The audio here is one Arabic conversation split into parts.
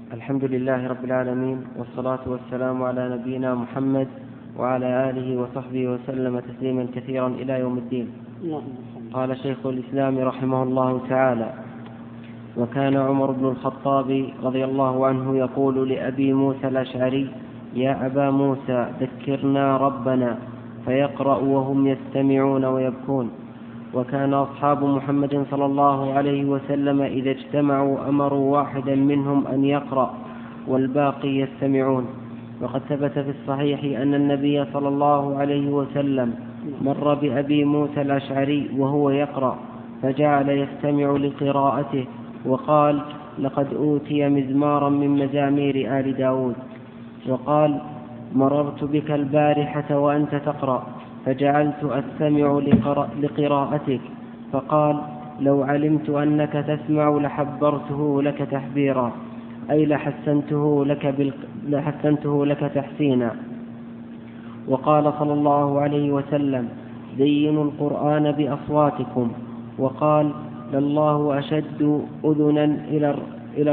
الحمد لله رب العالمين، والصلاة والسلام على نبينا محمد وعلى آله وصحبه وسلم تسليما كثيرا إلى يوم الدين. قال شيخ الإسلام رحمه الله تعالى: وكان عمر بن الخطاب رضي الله عنه يقول لأبي موسى الأشعري: يا أبا موسى ذكرنا ربنا، فيقرأ وهم يستمعون ويبكون. وكان أصحاب محمد صلى الله عليه وسلم إذا اجتمعوا أمروا واحدا منهم أن يقرأ والباقي يستمعون. وقد ثبت في الصحيح أن النبي صلى الله عليه وسلم مر بأبي موسى الأشعري وهو يقرأ فجعل يستمع لقراءته وقال: لقد أوتي مزمارا من مزامير آل داود. وقال: مررت بك البارحة وأنت تقرأ فجعلت أستمع لقراءتك، فقال: لو علمت أنك تسمع لحبرته لك تحبيرا، أي لحسنته لك تحسينا. وقال صلى الله عليه وسلم: زينوا القرآن بأصواتكم. وقال: لله أشد أذنا إلى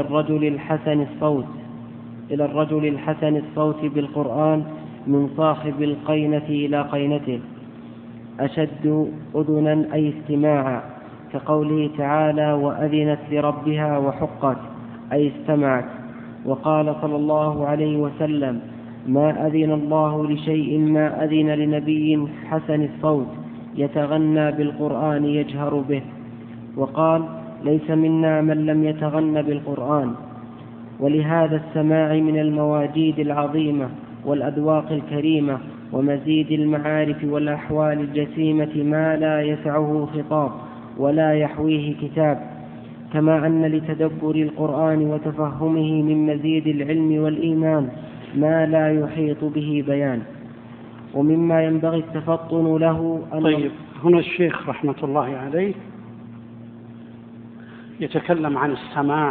الرجل الحسن الصوت بالقرآن من صاحب القينة إلى قينته. أشد أذنا أي استماعا، كقوله تعالى: وأذنت لربها وحقت، أي استمعت. وقال صلى الله عليه وسلم: ما أذن الله لشيء ما أذن لنبي حسن الصوت يتغنى بالقرآن يجهر به. وقال: ليس منا من لم يتغن بالقرآن. ولهذا السماع من المواجيد العظيمة والأذواق الكريمة ومزيد المعارف والأحوال الجسيمة ما لا يسعه خطاب ولا يحويه كتاب، كما أن لتدبر القرآن وتفهمه من مزيد العلم والإيمان ما لا يحيط به بيان، ومما ينبغي التفطن له طيب، هنا الشيخ رحمة الله عليه يتكلم عن السماع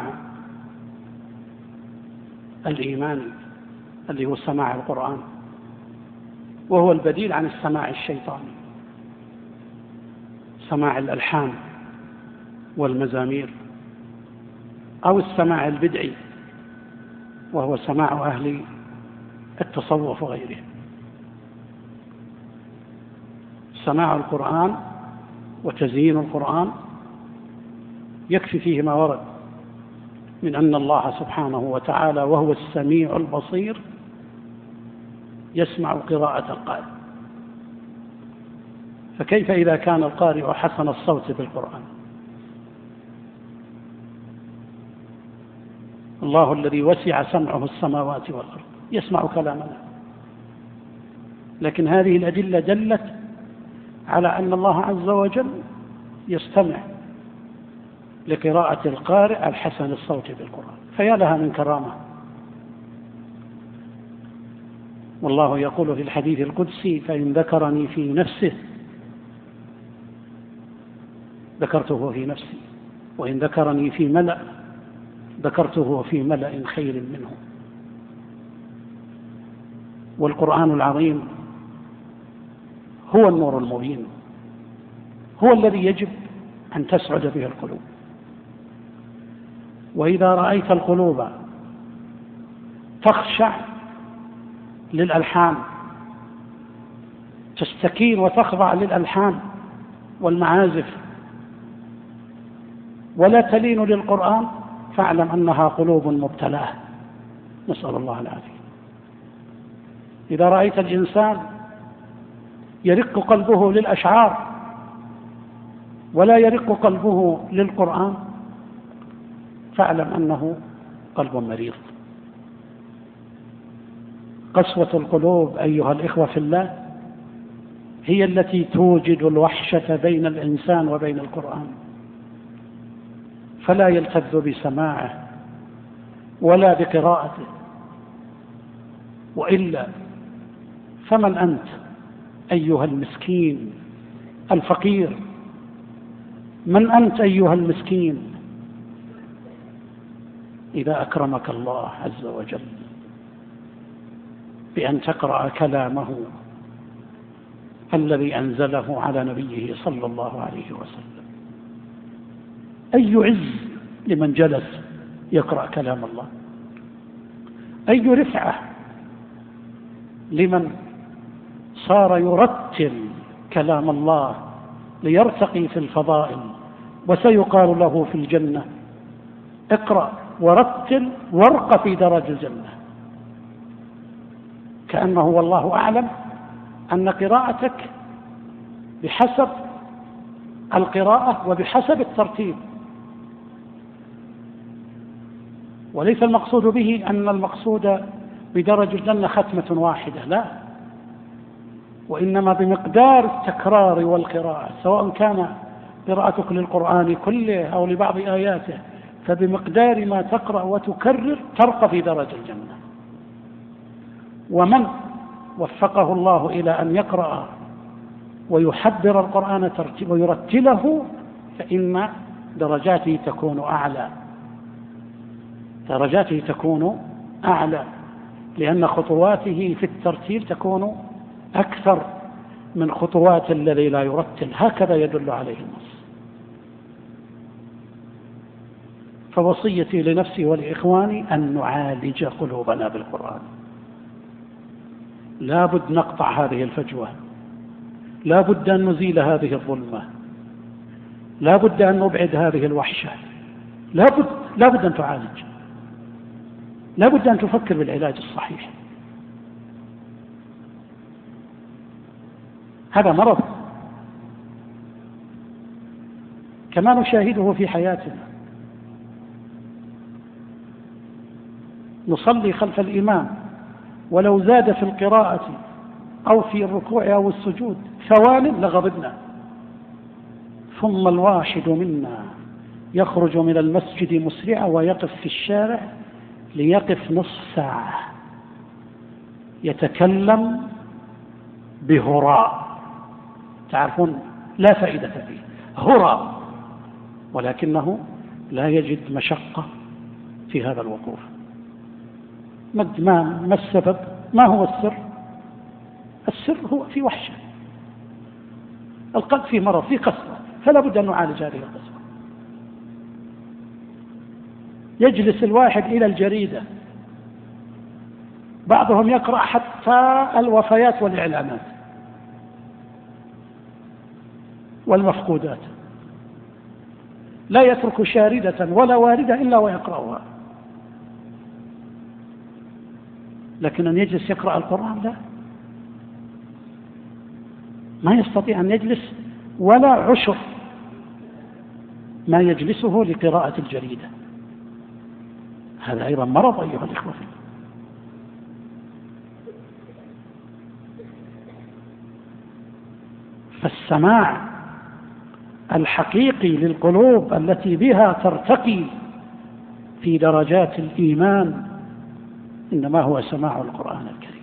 الإيماني اللي هو سماع القرآن، وهو البديل عن السماع الشيطاني، سماع الألحان والمزامير، أو السماع البدعي وهو سماع أهل التصوف وغيره. سماع القرآن وتزيين القرآن يكفي فيه ما ورد من أن الله سبحانه وتعالى وهو السميع البصير يسمع قراءة القارئ، فكيف إذا كان القارئ حسن الصوت بالقرآن؟ الله الذي وسع سمعه السماوات والأرض يسمع كلامنا، لكن هذه الأدلة دلت على أن الله عز وجل يستمع لقراءة القارئ الحسن الصوت بالقرآن، فيا لها من كرامة. والله يقول في الحديث القدسي: فإن ذكرني في نفسه ذكرته في نفسي، وإن ذكرني في ملأ ذكرته في ملأ خير منه. والقرآن العظيم هو النور المبين، هو الذي يجب أن تسعد به القلوب. وإذا رأيت القلوب تخشع للألحان، تستكين وتخضع للألحان والمعازف ولا تلين للقرآن، فاعلم أنها قلوب مبتلاه، نسأل الله العافية. إذا رأيت الإنسان يرق قلبه للأشعار ولا يرق قلبه للقرآن، فاعلم أنه قلب مريض. قسوة القلوب أيها الإخوة في الله هي التي توجد الوحشة بين الإنسان وبين القرآن، فلا يلتذ بسماعه ولا بقراءته. وإلا فمن أنت أيها المسكين الفقير؟ من أنت أيها المسكين إذا أكرمك الله عز وجل بأن تقرأ كلامه الذي أنزله على نبيه صلى الله عليه وسلم؟ أي عز لمن جلس يقرأ كلام الله. أي رفعة لمن صار يرتل كلام الله ليرتقي في الفضائل، وسيقال له في الجنة: اقرأ ورتل وارق في درج الجنة. كأنه والله أعلم أن قراءتك بحسب القراءة وبحسب الترتيب، وليس المقصود به أن المقصود بدرج الجنة ختمة واحدة، لا، وإنما بمقدار التكرار والقراءة، سواء كان قراءتك للقرآن كله أو لبعض آياته، فبمقدار ما تقرأ وتكرر ترقى في درج الجنة. ومن وفقه الله إلى أن يقرأ ويحبر القرآن ويرتله فإن درجاته تكون أعلى، درجاته تكون أعلى، لأن خطواته في الترتيل تكون أكثر من خطوات الذي لا يرتل. هكذا يدل عليه النص. فوصيتي لنفسي ولإخواني أن نعالج قلوبنا بالقرآن. لا بد نقطع هذه الفجوة، لا بد أن نزيل هذه الظلمة، لا بد أن نبعد هذه الوحشة، لا بد أن تعالج، لا بد أن تفكر بالعلاج الصحيح. هذا مرض كما نشاهده في حياتنا. نصلي خلف الإمام ولو زاد في القراءة أو في الركوع أو السجود ثوان لغضبنا، ثم الواحد منا يخرج من المسجد مسرعا ويقف في الشارع ليقف نصف ساعة يتكلم بهراء، تعرفون لا فائدة فيه، هراء، ولكنه لا يجد مشقة في هذا الوقوف. ما السبب؟ ما هو السر؟ السر هو في وحشة، القلب فيه مرض، فيه قسوة، فلا بد أن نعالج هذه القسوة. يجلس الواحد إلى الجريدة، بعضهم يقرأ حتى الوفيات والإعلانات والمفقودات، لا يترك شاردة ولا واردة إلا ويقرأها. لكن أن يجلس يقرأ القرآن لا، ما يستطيع أن يجلس ولا عشر ما يجلسه لقراءة الجريدة. هذا أيضا مرض أيها الإخوة. فالسماع الحقيقي للقلوب التي بها ترتقي في درجات الإيمان إنما هو سماع القرآن الكريم.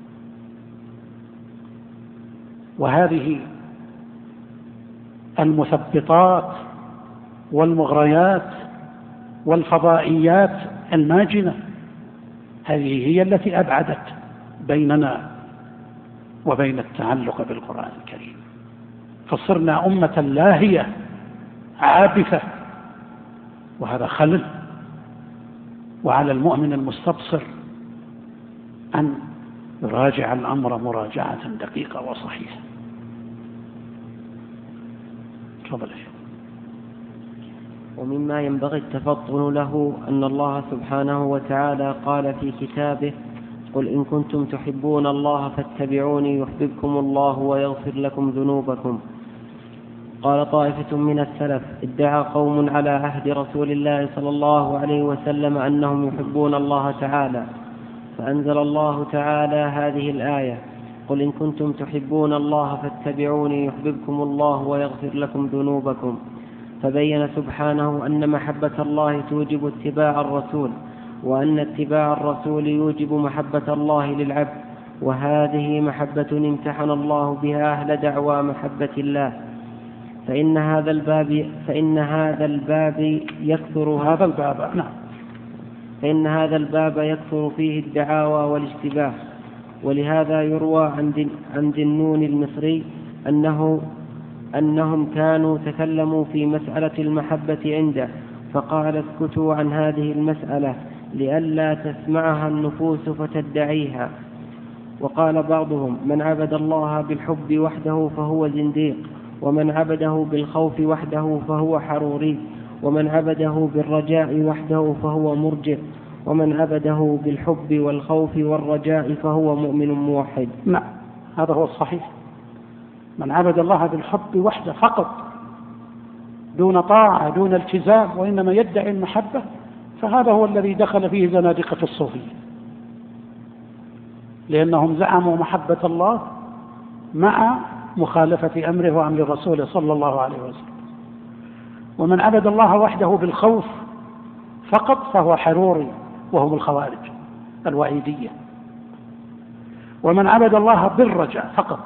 وهذه المثبطات والمغريات والفضائيات الماجنة هذه هي التي أبعدت بيننا وبين التعلق بالقرآن الكريم، فصرنا أمة لاهية عابثة، وهذا خلل. وعلى المؤمن المستبصر أن يراجع الأمر مراجعة دقيقة وصحيحة. تفضل. ومما ينبغي التفطن له أن الله سبحانه وتعالى قال في كتابه: قل إن كنتم تحبون الله فاتبعوني يحببكم الله ويغفر لكم ذنوبكم. قال طائفة من السلف: ادعى قوم على عهد رسول الله صلى الله عليه وسلم أنهم يحبون الله تعالى، فأنزل الله تعالى هذه الآية: قل إن كنتم تحبون الله فاتبعوني يحببكم الله ويغفر لكم ذنوبكم. فبين سبحانه أن محبة الله توجب اتباع الرسول، وأن اتباع الرسول يوجب محبة الله للعبد، وهذه محبة امتحن الله بها أهل دعوى محبة الله. فإن هذا الباب يكثر فيه الدعاوى والاشتباه. ولهذا يروى عن ذنون المصري أنهم كانوا تكلموا في مسألة المحبة عنده، فقال: اسكتوا عن هذه المسألة، لئلا تسمعها النفوس فتدعيها. وقال بعضهم: من عبد الله بالحب وحده فهو زنديق، ومن عبده بالخوف وحده فهو حروري، ومن عبده بالرجاء وحده فهو مرجئ، ومن عبده بالحب والخوف والرجاء فهو مؤمن موحد. نعم، هذا هو الصحيح. من عبد الله بالحب وحده فقط دون طاعة دون التزام وإنما يدعي المحبة، فهذا هو الذي دخل فيه زنادقة الصوفية، لأنهم زعموا محبة الله مع مخالفة أمره وأمر رسوله صلى الله عليه وسلم. ومن عبد الله وحده بالخوف فقط فهو حروري، وهم الخوارج الوعيدية. ومن عبد الله بالرجاء فقط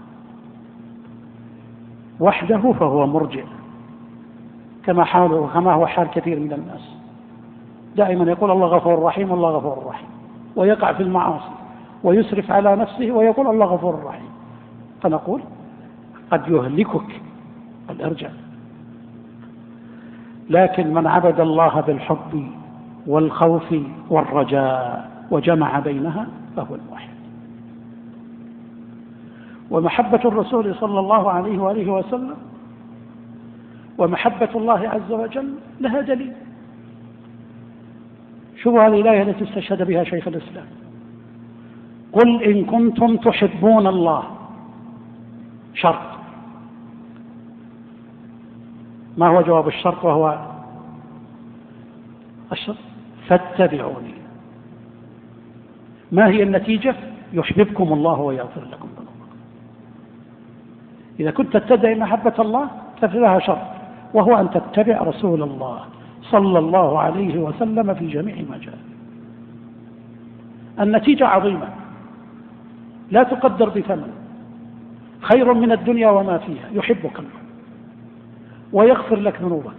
وحده فهو مرجئ، كما هو حال كثير من الناس، دائما يقول الله غفور رحيم الله غفور رحيم، ويقع في المعاصي ويسرف على نفسه ويقول الله غفور رحيم. فنقول قد يهلكك الارجاء. لكن من عبد الله بالحب والخوف والرجاء وجمع بينها فهو الموحد. ومحبة الرسول صلى الله عليه وآله وسلم ومحبة الله عز وجل لها دليل. شو هذه الآية التي استشهد بها شيخ الإسلام؟ قل إن كنتم تحبون الله، شرط. ما هو جواب الشرط؟ وهو الشرط فاتبعوني. ما هي النتيجة؟ يحببكم الله ويغفر لكم ذنوبكم. إذا كنت تدعي محبة الله فلها شرط، وهو أن تتبع رسول الله صلى الله عليه وسلم في جميع ما جاء. النتيجة عظيمة لا تقدر بثمن، خير من الدنيا وما فيها. يحبك الله ويغفر لك ذنوبك.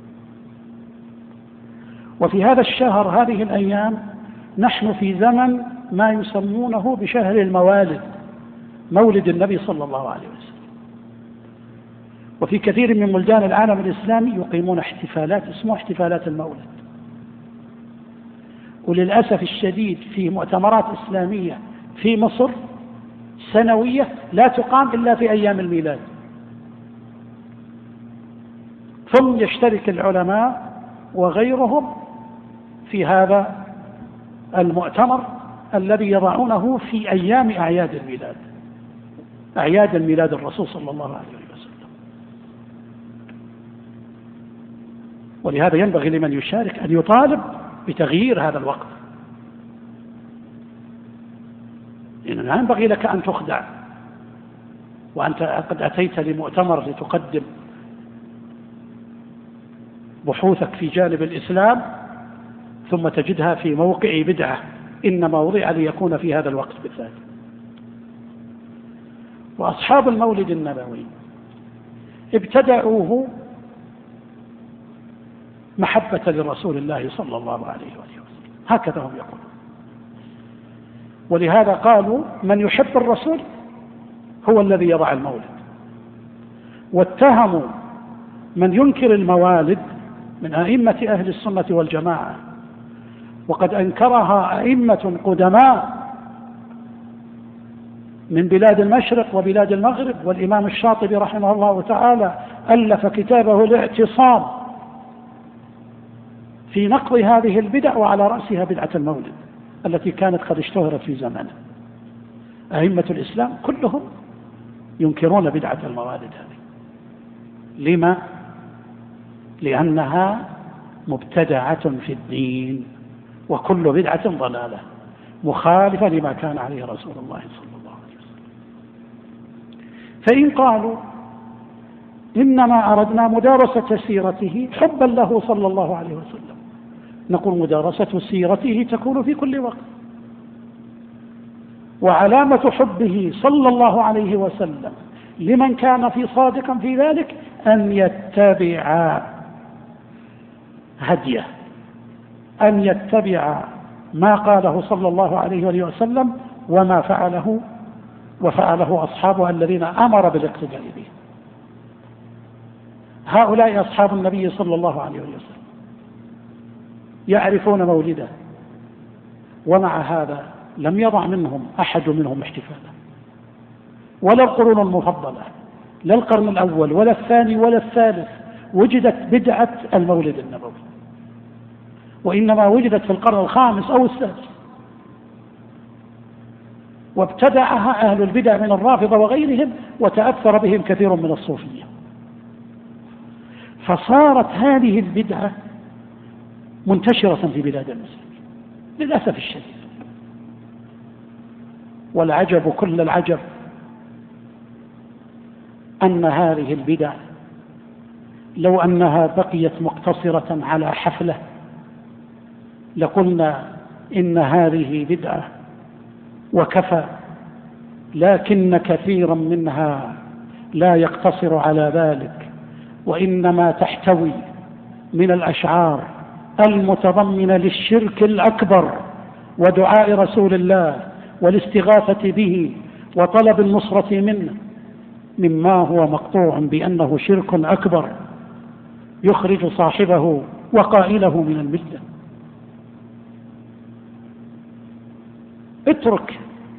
وفي هذا الشهر هذه الأيام نحن في زمن ما يسمونه بشهر الموالد، مولد النبي صلى الله عليه وسلم. وفي كثير من بلدان العالم الإسلامي يقيمون احتفالات اسمها احتفالات المولد. وللأسف الشديد في مؤتمرات إسلامية في مصر سنوية لا تقام إلا في أيام الميلاد، ثم يشترك العلماء وغيرهم في هذا المؤتمر الذي يضعونه في أيام أعياد الميلاد، أعياد الميلاد الرسول صلى الله عليه وسلم. ولهذا ينبغي لمن يشارك أن يطالب بتغيير هذا الوقت، لأنه لا ينبغي لك أن تخدع وأنت قد أتيت لمؤتمر لتقدم بحوثك في جانب الإسلام ثم تجدها في موقع بدعة إنما وضع ليكون في هذا الوقت بالذات. وأصحاب المولد النبوي ابتدعوه محبة لرسول الله صلى الله عليه وسلم، هكذا هم يقولون. ولهذا قالوا من يحب الرسول هو الذي يضع المولد. واتهموا من ينكر الموالد من أئمة أهل السنة والجماعة، وقد أنكرها أئمة قدماء من بلاد المشرق وبلاد المغرب. والإمام الشاطبي رحمه الله تعالى ألف كتابه الاعتصام في نقض هذه البدع، وعلى رأسها بدعة المولد التي كانت قد اشتهرت في زمانه. أئمة الإسلام كلهم ينكرون بدعة الموالد هذه. لما؟ لأنها مبتدعة في الدين، وكل بدعة ضلالة مخالفة لما كان عليه رسول الله صلى الله عليه وسلم. فإن قالوا إنما أردنا مدارسة سيرته حبا له صلى الله عليه وسلم، نقول مدارسة سيرته تكون في كل وقت، وعلامة حبه صلى الله عليه وسلم لمن كان في صادقا في ذلك أن يتبع هديه، أن يتبع ما قاله صلى الله عليه وسلم وما فعله وفعله أصحابه الذين أمر بالاقتداء به. هؤلاء أصحاب النبي صلى الله عليه وسلم يعرفون مولده ومع هذا لم يضع منهم أحد منهم احتفالا، ولا القرون المفضلة، لا القرن الأول ولا الثاني ولا الثالث وجدت بدعة المولد النبوي، وإنما وجدت في القرن الخامس أو السادس، وابتدعها أهل البدع من الرافضة وغيرهم، وتأثر بهم كثير من الصوفية، فصارت هذه البدعة منتشرة في بلاد المسلمين للأسف الشديد. والعجب كل العجب أن هذه البدع لو أنها بقيت مقتصرة على حفلة لقلنا إن هذه بدعة وكفى، لكن كثيرا منها لا يقتصر على ذلك، وإنما تحتوي من الأشعار المتضمنة للشرك الأكبر ودعاء رسول الله والاستغاثة به وطلب النصرة منه، مما هو مقطوع بأنه شرك أكبر يخرج صاحبه وقائله من الملة. اترك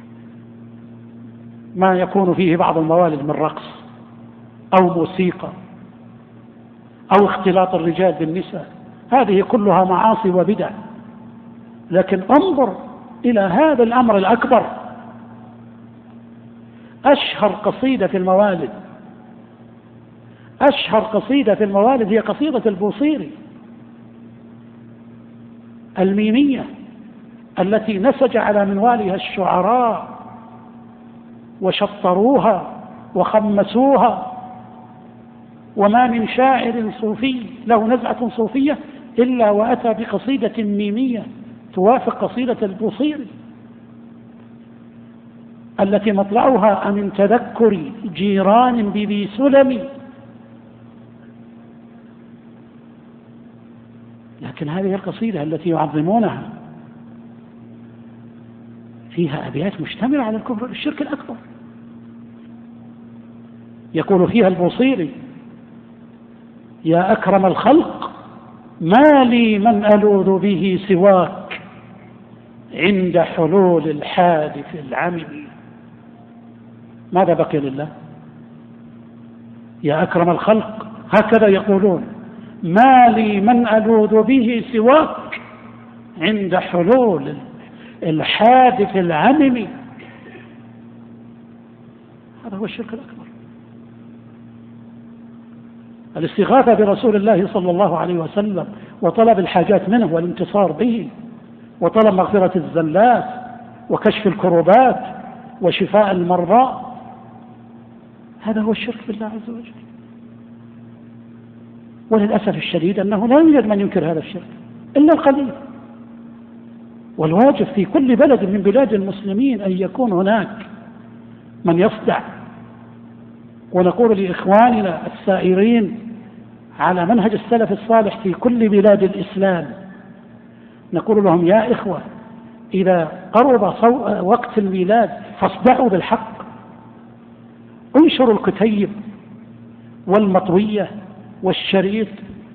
ما يكون فيه بعض الموالد من رقص أو موسيقى أو اختلاط الرجال بالنساء، هذه كلها معاصي وبدع، لكن انظر إلى هذا الأمر الأكبر. أشهر قصيدة في الموالد هي قصيدة البوصيري الميمية التي نسج على منوالها الشعراء وشطروها وخمسوها، وما من شاعر صوفي له نزعة صوفية إلا وأتى بقصيدة ميمية توافق قصيدة البوصيري التي مطلعها من تذكر جيران بذي سلم. لكن هذه القصيدة التي يعظمونها فيها أبيات مشتملة على الكفر الشرك الأكبر. يقول فيها البوصيري: يا أكرم الخلق ما لي من ألوذ به سواك عند حلول الحادث العمم. ماذا بقي لله؟ يا أكرم الخلق هكذا يقولون: ما لي من ألوذ به سواك عند حلول الحادث العمم. هذا هو الشرك الأكبر. الاستغاثة برسول الله صلى الله عليه وسلم وطلب الحاجات منه والانتصار به وطلب مغفرة الزلات وكشف الكروبات وشفاء المرضى، هذا هو الشرك بالله عز وجل. وللأسف الشديد أنه لا يوجد من ينكر هذا الشرك إلا القليل. والواجب في كل بلد من بلاد المسلمين أن يكون هناك من يصدع. ونقول لإخواننا السائرين على منهج السلف الصالح في كل بلاد الإسلام، نقول لهم: يا إخوة، إذا قرب وقت الميلاد فاصدعوا بالحق، انشروا الكتيب والمطوية والشريط،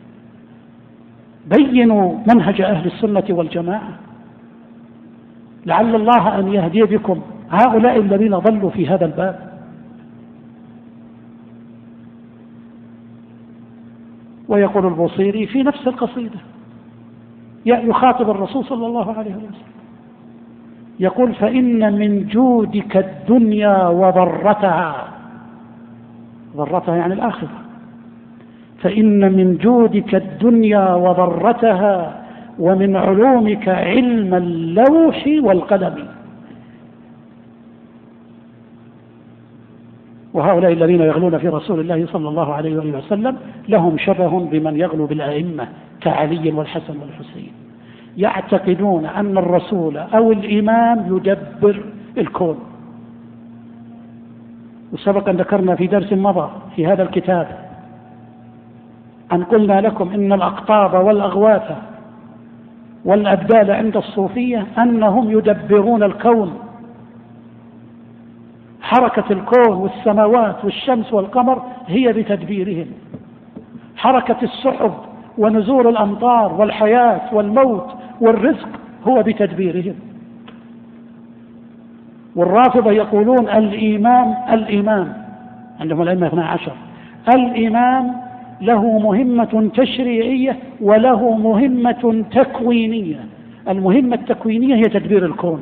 بينوا منهج أهل السنة والجماعة، لعل الله أن يهدي بكم هؤلاء الذين ضلوا في هذا الباب. ويقول البوصيري في نفس القصيدة يخاطب الرسول صلى الله عليه وسلم، يقول: فإن من جودك الدنيا وضرتها، ضرتها يعني الآخرة، فإن من جودك الدنيا وضرتها ومن علومك علم اللوح والقلم. وهؤلاء الذين يغلون في رسول الله صلى الله عليه وسلم لهم شبه بمن يغلو بالأئمة كعلي والحسن والحسين، يعتقدون أن الرسول أو الإمام يدبر الكون. وسبق أن ذكرنا في درس مضى في هذا الكتاب أن قلنا لكم إن الأقطاب والأغواث والأبدال عند الصوفية أنهم يدبرون الكون، حركة الكون والسماوات والشمس والقمر هي بتدبيرهم، حركة السحب ونزول الأمطار والحياة والموت والرزق هو بتدبيرهم. والرافضة يقولون الإمام عندهم الأئمة 12. الإمام له مهمة تشريعية وله مهمة تكوينية. المهمة التكوينية هي تدبير الكون.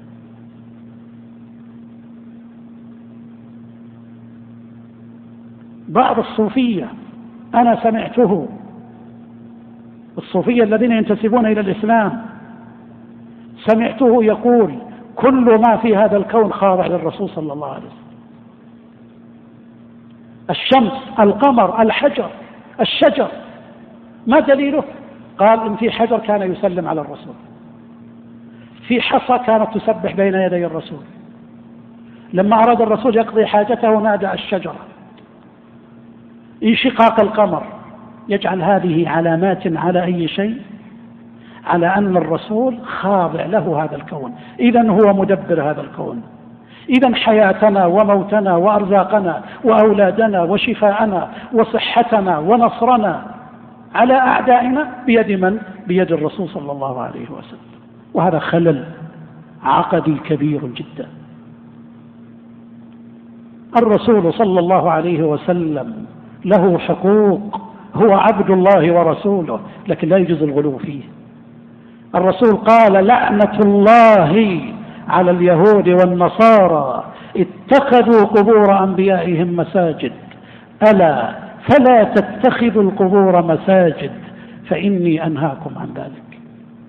بعض الصوفية أنا سمعته، الصوفية الذين ينتسبون إلى الإسلام، سمعته يقول كل ما في هذا الكون خاضع للرسول صلى الله عليه وسلم. الشمس، القمر، الحجر، الشجر، ما دليله؟ قال إن في حجر كان يسلم على الرسول، في حصى كانت تسبح بين يدي الرسول، لما أراد الرسول يقضي حاجته نادى الشجرة، انشقاق القمر. يجعل هذه علامات على أي شيء؟ على أن الرسول خاضع له هذا الكون، إذن هو مدبر هذا الكون. إذن حياتنا وموتنا وأرزاقنا وأولادنا وشفاءنا وصحتنا ونصرنا على أعدائنا بيد من؟ بيد الرسول صلى الله عليه وسلم. وهذا خلل عقدي كبير جدا. الرسول صلى الله عليه وسلم له حقوق، هو عبد الله ورسوله، لكن لا يجوز الغلو فيه. الرسول قال لعنة الله على اليهود والنصارى اتخذوا قبور أنبيائهم مساجد، ألا فلا تتخذوا القبور مساجد فإني أنهاكم عن ذلك.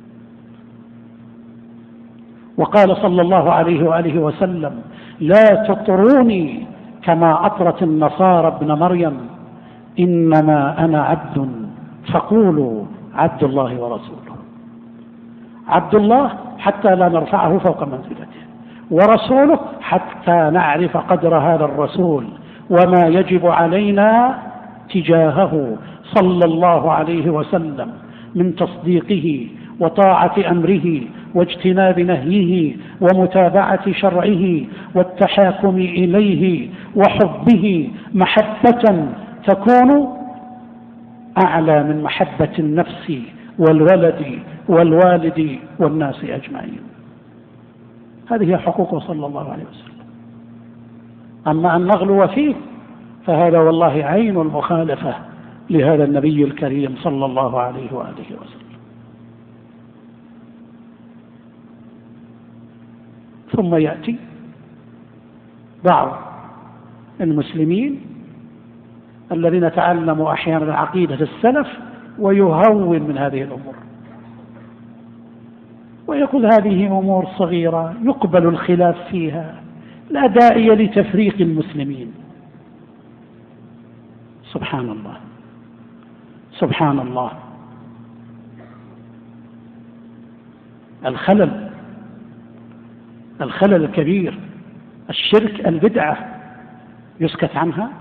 وقال صلى الله عليه وآله وسلم لا تطروني كما أطرت النصارى ابن مريم، إنما أنا عبد فقولوا عبد الله ورسوله. عبد الله حتى لا نرفعه فوق منزلته، ورسوله حتى نعرف قدر هذا الرسول وما يجب علينا تجاهه صلى الله عليه وسلم من تصديقه وطاعة أمره واجتناب نهيه ومتابعة شرعه والتحاكم إليه وحبه محبة تكون أعلى من محبة النفس والولد والوالد والناس أجمعين. هذه حقوقه صلى الله عليه وسلم. أما أن نغلو فيه فهذا والله عين المخالفة لهذا النبي الكريم صلى الله عليه وآله وسلم. ثم يأتي بعض المسلمين الذين تعلموا أحيانا عقيدة السلف ويهون من هذه الأمور ويقول هذه أمور صغيرة يقبل الخلاف فيها، لا داعي لتفريق المسلمين. سبحان الله سبحان الله. الخلل الكبير، الشرك، البدعة يسكت عنها؟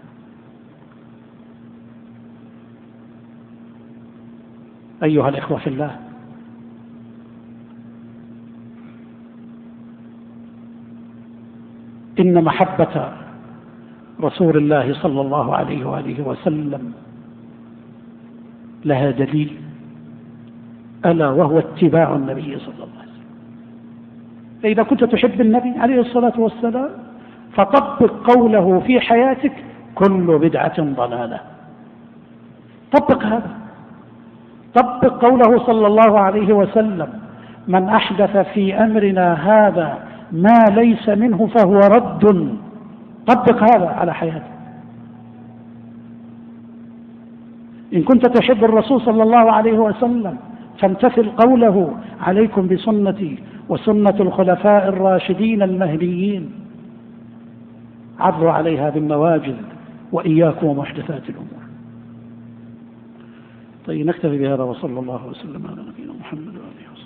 أيها الإخوة في الله، إن محبة رسول الله صلى الله عليه وآله وسلم لها دليل، ألا وهو اتباع النبي صلى الله عليه وسلم. فإذا كنت تحب النبي عليه الصلاة والسلام فطبق قوله في حياتك كل بدعة ضلالة. طبق هذا، طبق قوله صلى الله عليه وسلم من أحدث في أمرنا هذا ما ليس منه فهو رد. طبق هذا على حياتك. إن كنت تحب الرسول صلى الله عليه وسلم فامتثل قوله عليكم بسنتي وسنة الخلفاء الراشدين المهديين، عضوا عليها بالنواجذ وإياكم ومحدثات الأمور. طيب نكتفي بهذا وصلى الله وسلم على نبينا محمد وآله وسلم.